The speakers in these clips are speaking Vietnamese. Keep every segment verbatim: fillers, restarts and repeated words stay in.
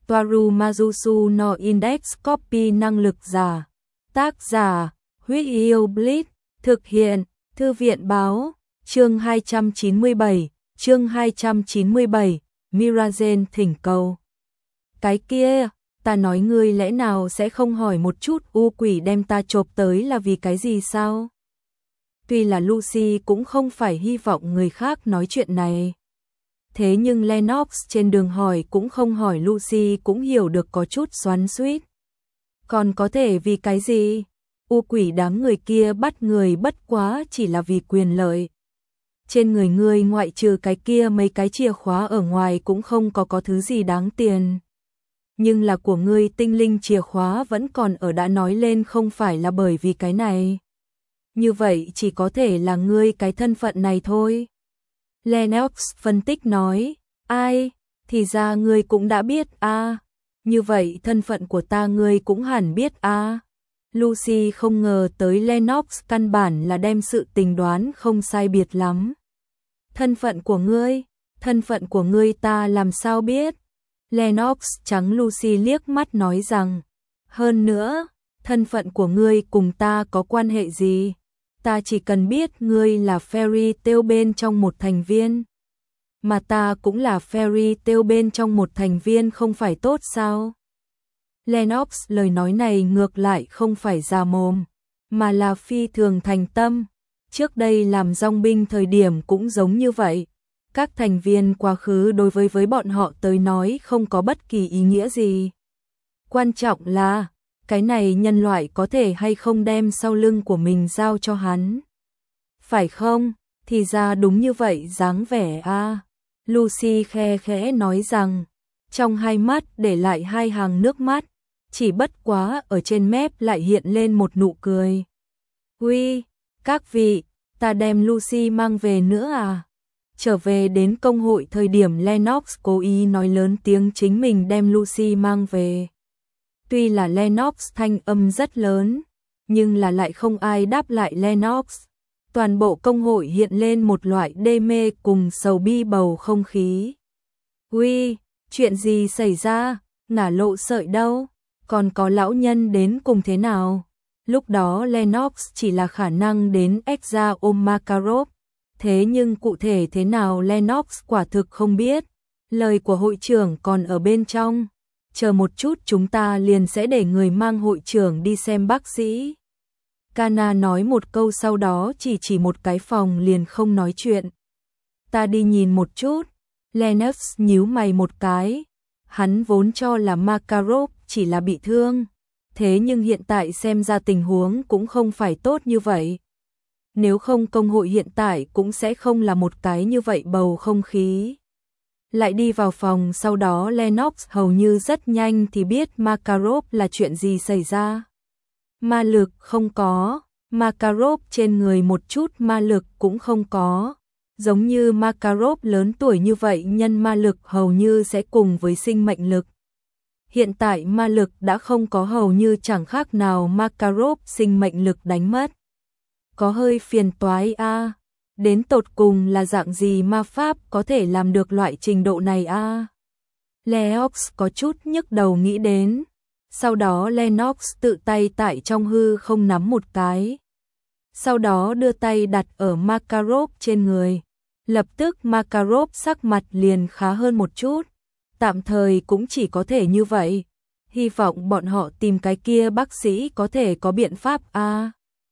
Toaru Majusu no Index Copy năng lực giả. Tác giả, Huyết Yêu Blitz, thực hiện, Thư viện báo, chương hai trăm chín mươi bảy, chương hai trăm chín mươi bảy, Mirazen thỉnh cầu. Cái kia, ta nói ngươi lẽ nào sẽ không hỏi một chút u quỷ đem ta chộp tới là vì cái gì sao? Tuy là Lucy cũng không phải hy vọng người khác nói chuyện này. Thế nhưng Lennox trên đường hỏi cũng không hỏi Lucy cũng hiểu được có chút xoắn xuýt. Còn có thể vì cái gì? U quỷ đám người kia bắt người bất quá chỉ là vì quyền lợi. Trên người ngươi ngoại trừ cái kia mấy cái chìa khóa ở ngoài cũng không có có thứ gì đáng tiền. Nhưng là của ngươi tinh linh chìa khóa vẫn còn ở, đã nói lên không phải là bởi vì cái này. Như vậy chỉ có thể là ngươi cái thân phận này thôi. Lennox phân tích nói, ai, thì ra ngươi cũng đã biết a à. Như vậy thân phận của ta ngươi cũng hẳn biết a à. Lucy không ngờ tới Lennox căn bản là đem sự tình đoán không sai biệt lắm. Thân phận của ngươi, thân phận của ngươi ta làm sao biết? Lennox trắng Lucy liếc mắt nói rằng, hơn nữa, thân phận của ngươi cùng ta có quan hệ gì? Ta chỉ cần biết ngươi là Fairy Tail bên trong một thành viên. Mà ta cũng là Fairy Tail bên trong một thành viên không phải tốt sao? Lennox lời nói này ngược lại không phải già mồm, mà là phi thường thành tâm. Trước đây làm dòng binh thời điểm cũng giống như vậy. Các thành viên quá khứ đối với với bọn họ tới nói không có bất kỳ ý nghĩa gì. Quan trọng là, cái này nhân loại có thể hay không đem sau lưng của mình giao cho hắn. Phải không? Thì ra đúng như vậy dáng vẻ a à. Lucy khe khẽ nói rằng, trong hai mắt để lại hai hàng nước mắt, chỉ bất quá ở trên mép lại hiện lên một nụ cười. Ui, các vị, ta đem Lucy mang về nữa à? Trở về đến công hội thời điểm Lennox cố ý nói lớn tiếng chính mình đem Lucy mang về. Tuy là Lennox thanh âm rất lớn, nhưng là lại không ai đáp lại Lennox. Toàn bộ công hội hiện lên một loại đê mê cùng sầu bi bầu không khí. Ui, chuyện gì xảy ra? Nả lộ sợi đâu? Còn có lão nhân đến cùng thế nào? Lúc đó Lennox chỉ là khả năng đến Extra ôm Makarov. Thế nhưng cụ thể thế nào Lennox quả thực không biết. Lời của hội trưởng còn ở bên trong. Chờ một chút chúng ta liền sẽ để người mang hội trưởng đi xem bác sĩ. Kana nói một câu sau đó chỉ chỉ một cái phòng liền không nói chuyện. Ta đi nhìn một chút. Lennox nhíu mày một cái. Hắn vốn cho là Makarov chỉ là bị thương. Thế nhưng hiện tại xem ra tình huống cũng không phải tốt như vậy. Nếu không công hội hiện tại cũng sẽ không là một cái như vậy bầu không khí. Lại đi vào phòng sau đó Lennox hầu như rất nhanh thì biết Makarov là chuyện gì xảy ra. Ma lực không có, Makarov trên người một chút ma lực cũng không có. Giống như Makarov lớn tuổi như vậy nhân ma lực hầu như sẽ cùng với sinh mệnh lực. Hiện tại ma lực đã không có hầu như chẳng khác nào Makarov sinh mệnh lực đánh mất. Có hơi phiền toái a à. Đến tột cùng là dạng gì ma pháp có thể làm được loại trình độ này a à? Lennox có chút nhức đầu nghĩ đến. Sau đó Lennox tự tay tại trong hư không nắm một cái. Sau đó đưa tay đặt ở Makarov trên người. Lập tức Makarov sắc mặt liền khá hơn một chút. Tạm thời cũng chỉ có thể như vậy. Hy vọng bọn họ tìm cái kia bác sĩ có thể có biện pháp a à?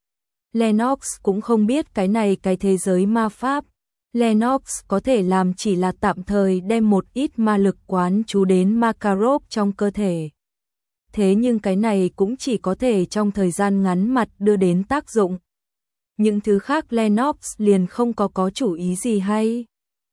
Lennox cũng không biết cái này cái thế giới ma pháp. Lennox có thể làm chỉ là tạm thời đem một ít ma lực quán chú đến Makarov trong cơ thể. Thế nhưng cái này cũng chỉ có thể trong thời gian ngắn mặt đưa đến tác dụng. Những thứ khác Lennox liền không có có chủ ý gì hay.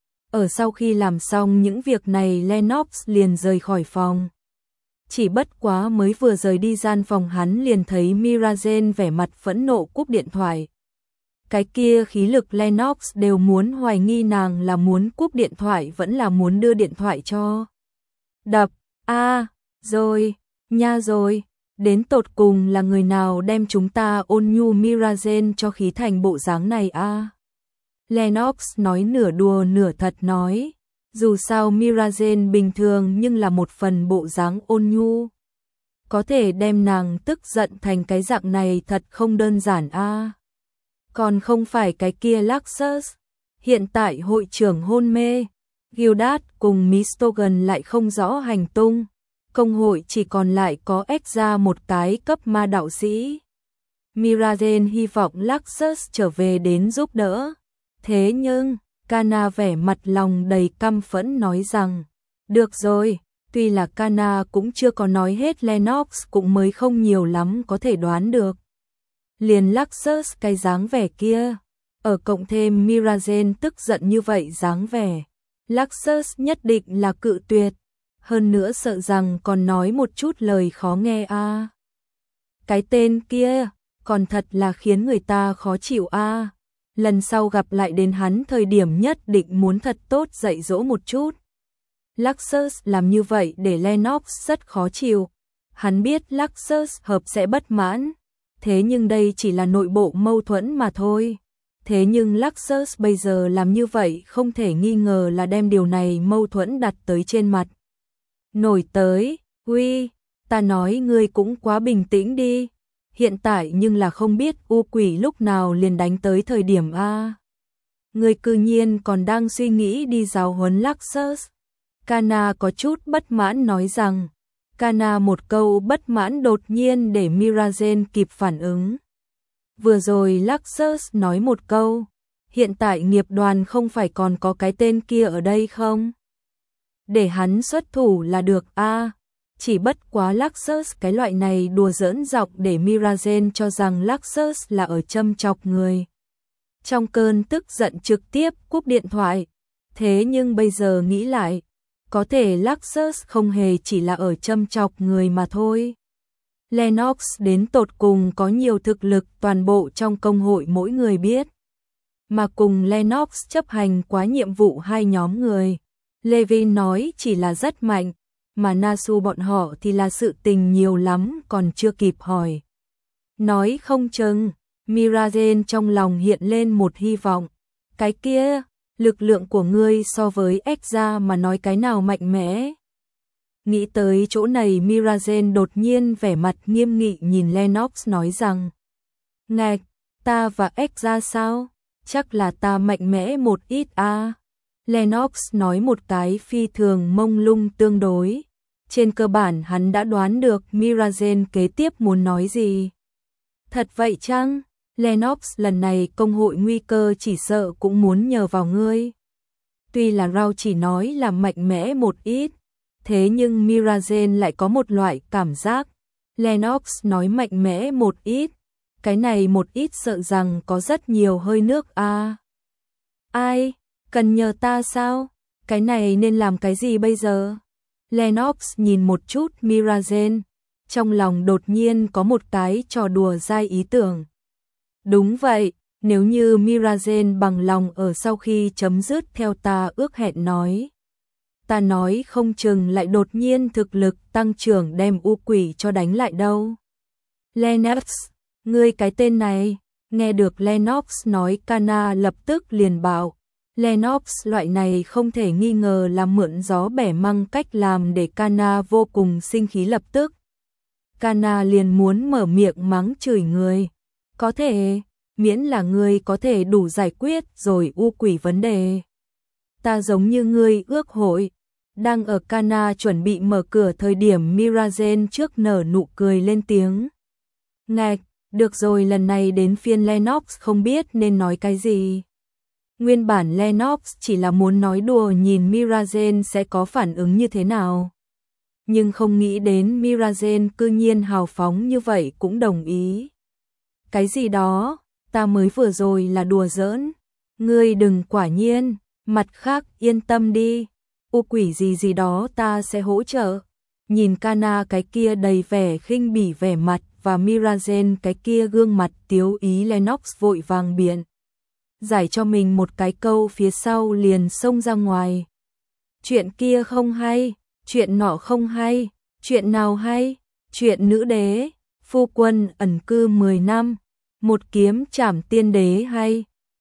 Ở sau khi làm xong những việc này Lennox liền rời khỏi phòng. Chỉ bất quá mới vừa rời đi gian phòng hắn liền thấy Mirazen vẻ mặt phẫn nộ cúp điện thoại. Cái kia khí lực Lennox đều muốn hoài nghi nàng là muốn cúp điện thoại vẫn là muốn đưa điện thoại cho. Đập, a à, rồi, nha rồi, đến tột cùng là người nào đem chúng ta ôn nhu Mirazen cho khí thành bộ dáng này a à? Lennox nói nửa đùa nửa thật nói, Dù sao Miragen bình thường nhưng là một phần bộ dáng ôn nhu. Có thể đem nàng tức giận thành cái dạng này thật không đơn giản a. À. Còn không phải cái kia Luxus. Hiện tại hội trưởng hôn mê, Gildas cùng Mistogan lại không rõ hành tung. Công hội chỉ còn lại có Exra một cái cấp ma đạo sĩ. Miragen hy vọng Luxus trở về đến giúp đỡ. Thế nhưng, Kana vẻ mặt lòng đầy căm phẫn nói rằng, được rồi, tuy là Kana cũng chưa có nói hết, Lennox cũng mới không nhiều lắm có thể đoán được. Liền Luxus cái dáng vẻ kia, ở cộng thêm Miragen tức giận như vậy dáng vẻ, Luxus nhất định là cự tuyệt, hơn nữa sợ rằng còn nói một chút lời khó nghe a. À. Cái tên kia, còn thật là khiến người ta khó chịu a. À. Lần sau gặp lại đến hắn thời điểm nhất định muốn thật tốt dạy dỗ một chút. Luxus làm như vậy để Lennox rất khó chịu. Hắn biết Luxus hợp sẽ bất mãn, thế nhưng đây chỉ là nội bộ mâu thuẫn mà thôi. Thế nhưng Luxus bây giờ làm như vậy không thể nghi ngờ là đem điều này mâu thuẫn đặt tới trên mặt. Nổi tới, uy, ta nói ngươi cũng quá bình tĩnh đi. Hiện tại nhưng là không biết u quỷ lúc nào liền đánh tới thời điểm A. Ngươi cư nhiên còn đang suy nghĩ đi giáo huấn Luxus. Kana có chút bất mãn nói rằng, Kana một câu bất mãn đột nhiên để Miragen kịp phản ứng. Vừa rồi Luxus nói một câu, hiện tại nghiệp đoàn không phải còn có cái tên kia ở đây không? Để hắn xuất thủ là được a. À, chỉ bất quá Luxus cái loại này đùa giỡn dọc để Miragen cho rằng Luxus là ở châm chọc người. Trong cơn tức giận trực tiếp cúp điện thoại. Thế nhưng bây giờ nghĩ lại, có thể Luxus không hề chỉ là ở châm chọc người mà thôi. Lennox đến tột cùng có nhiều thực lực toàn bộ trong công hội mỗi người biết. Mà cùng Lennox chấp hành quá nhiệm vụ hai nhóm người. Levin nói chỉ là rất mạnh, mà Nasu bọn họ thì là sự tình nhiều lắm còn chưa kịp hỏi. Nói không chừng, Miragen trong lòng hiện lên một hy vọng. Cái kia, lực lượng của ngươi so với Exra mà nói cái nào mạnh mẽ? Nghĩ tới chỗ này Miragen đột nhiên vẻ mặt nghiêm nghị nhìn Lennox nói rằng, ngạch, ta và Exra sao? Chắc là ta mạnh mẽ một ít a. À. Lennox nói một cái phi thường mông lung tương đối. Trên cơ bản hắn đã đoán được Miragen kế tiếp muốn nói gì. Thật vậy chăng? Lennox lần này công hội nguy cơ chỉ sợ cũng muốn nhờ vào ngươi. Tuy là Rao chỉ nói là mạnh mẽ một ít, thế nhưng Miragen lại có một loại cảm giác. Lennox nói mạnh mẽ một ít, cái này một ít sợ rằng có rất nhiều hơi nước a. À. Ai? Cần nhờ ta sao? Cái này nên làm cái gì bây giờ? Lennox nhìn một chút Miragen, trong lòng đột nhiên có một cái trò đùa dai ý tưởng. Đúng vậy, nếu như Miragen bằng lòng ở sau khi chấm dứt theo ta ước hẹn nói. Ta nói không chừng lại đột nhiên thực lực tăng trưởng đem u quỷ cho đánh lại đâu. Lennox, ngươi cái tên này, nghe được Lennox nói Kana lập tức liền bảo. Lennox loại này không thể nghi ngờ là mượn gió bẻ măng cách làm để Kana vô cùng sinh khí lập tức. Kana liền muốn mở miệng mắng chửi người. Có thể, miễn là ngươi có thể đủ giải quyết rồi u quỷ vấn đề. Ta giống như ngươi ước hội. Đang ở Kana chuẩn bị mở cửa thời điểm Miragen trước nở nụ cười lên tiếng. Ngạch, được rồi lần này đến phiên Lennox không biết nên nói cái gì. Nguyên bản Lennox chỉ là muốn nói đùa nhìn Miragen sẽ có phản ứng như thế nào. Nhưng không nghĩ đến Miragen cư nhiên hào phóng như vậy cũng đồng ý. Cái gì đó, ta mới vừa rồi là đùa giỡn. Ngươi đừng quả nhiên, mặt khác yên tâm đi. U quỷ gì gì đó ta sẽ hỗ trợ. Nhìn Kana cái kia đầy vẻ khinh bỉ vẻ mặt và Miragen cái kia gương mặt tiếu ý Lennox vội vàng biện. Giải cho mình một cái câu phía sau liền xông ra ngoài. Chuyện kia không hay, chuyện nọ không hay, chuyện nào hay, chuyện nữ đế, phu quân ẩn cư mười năm, một kiếm trảm tiên đế hay,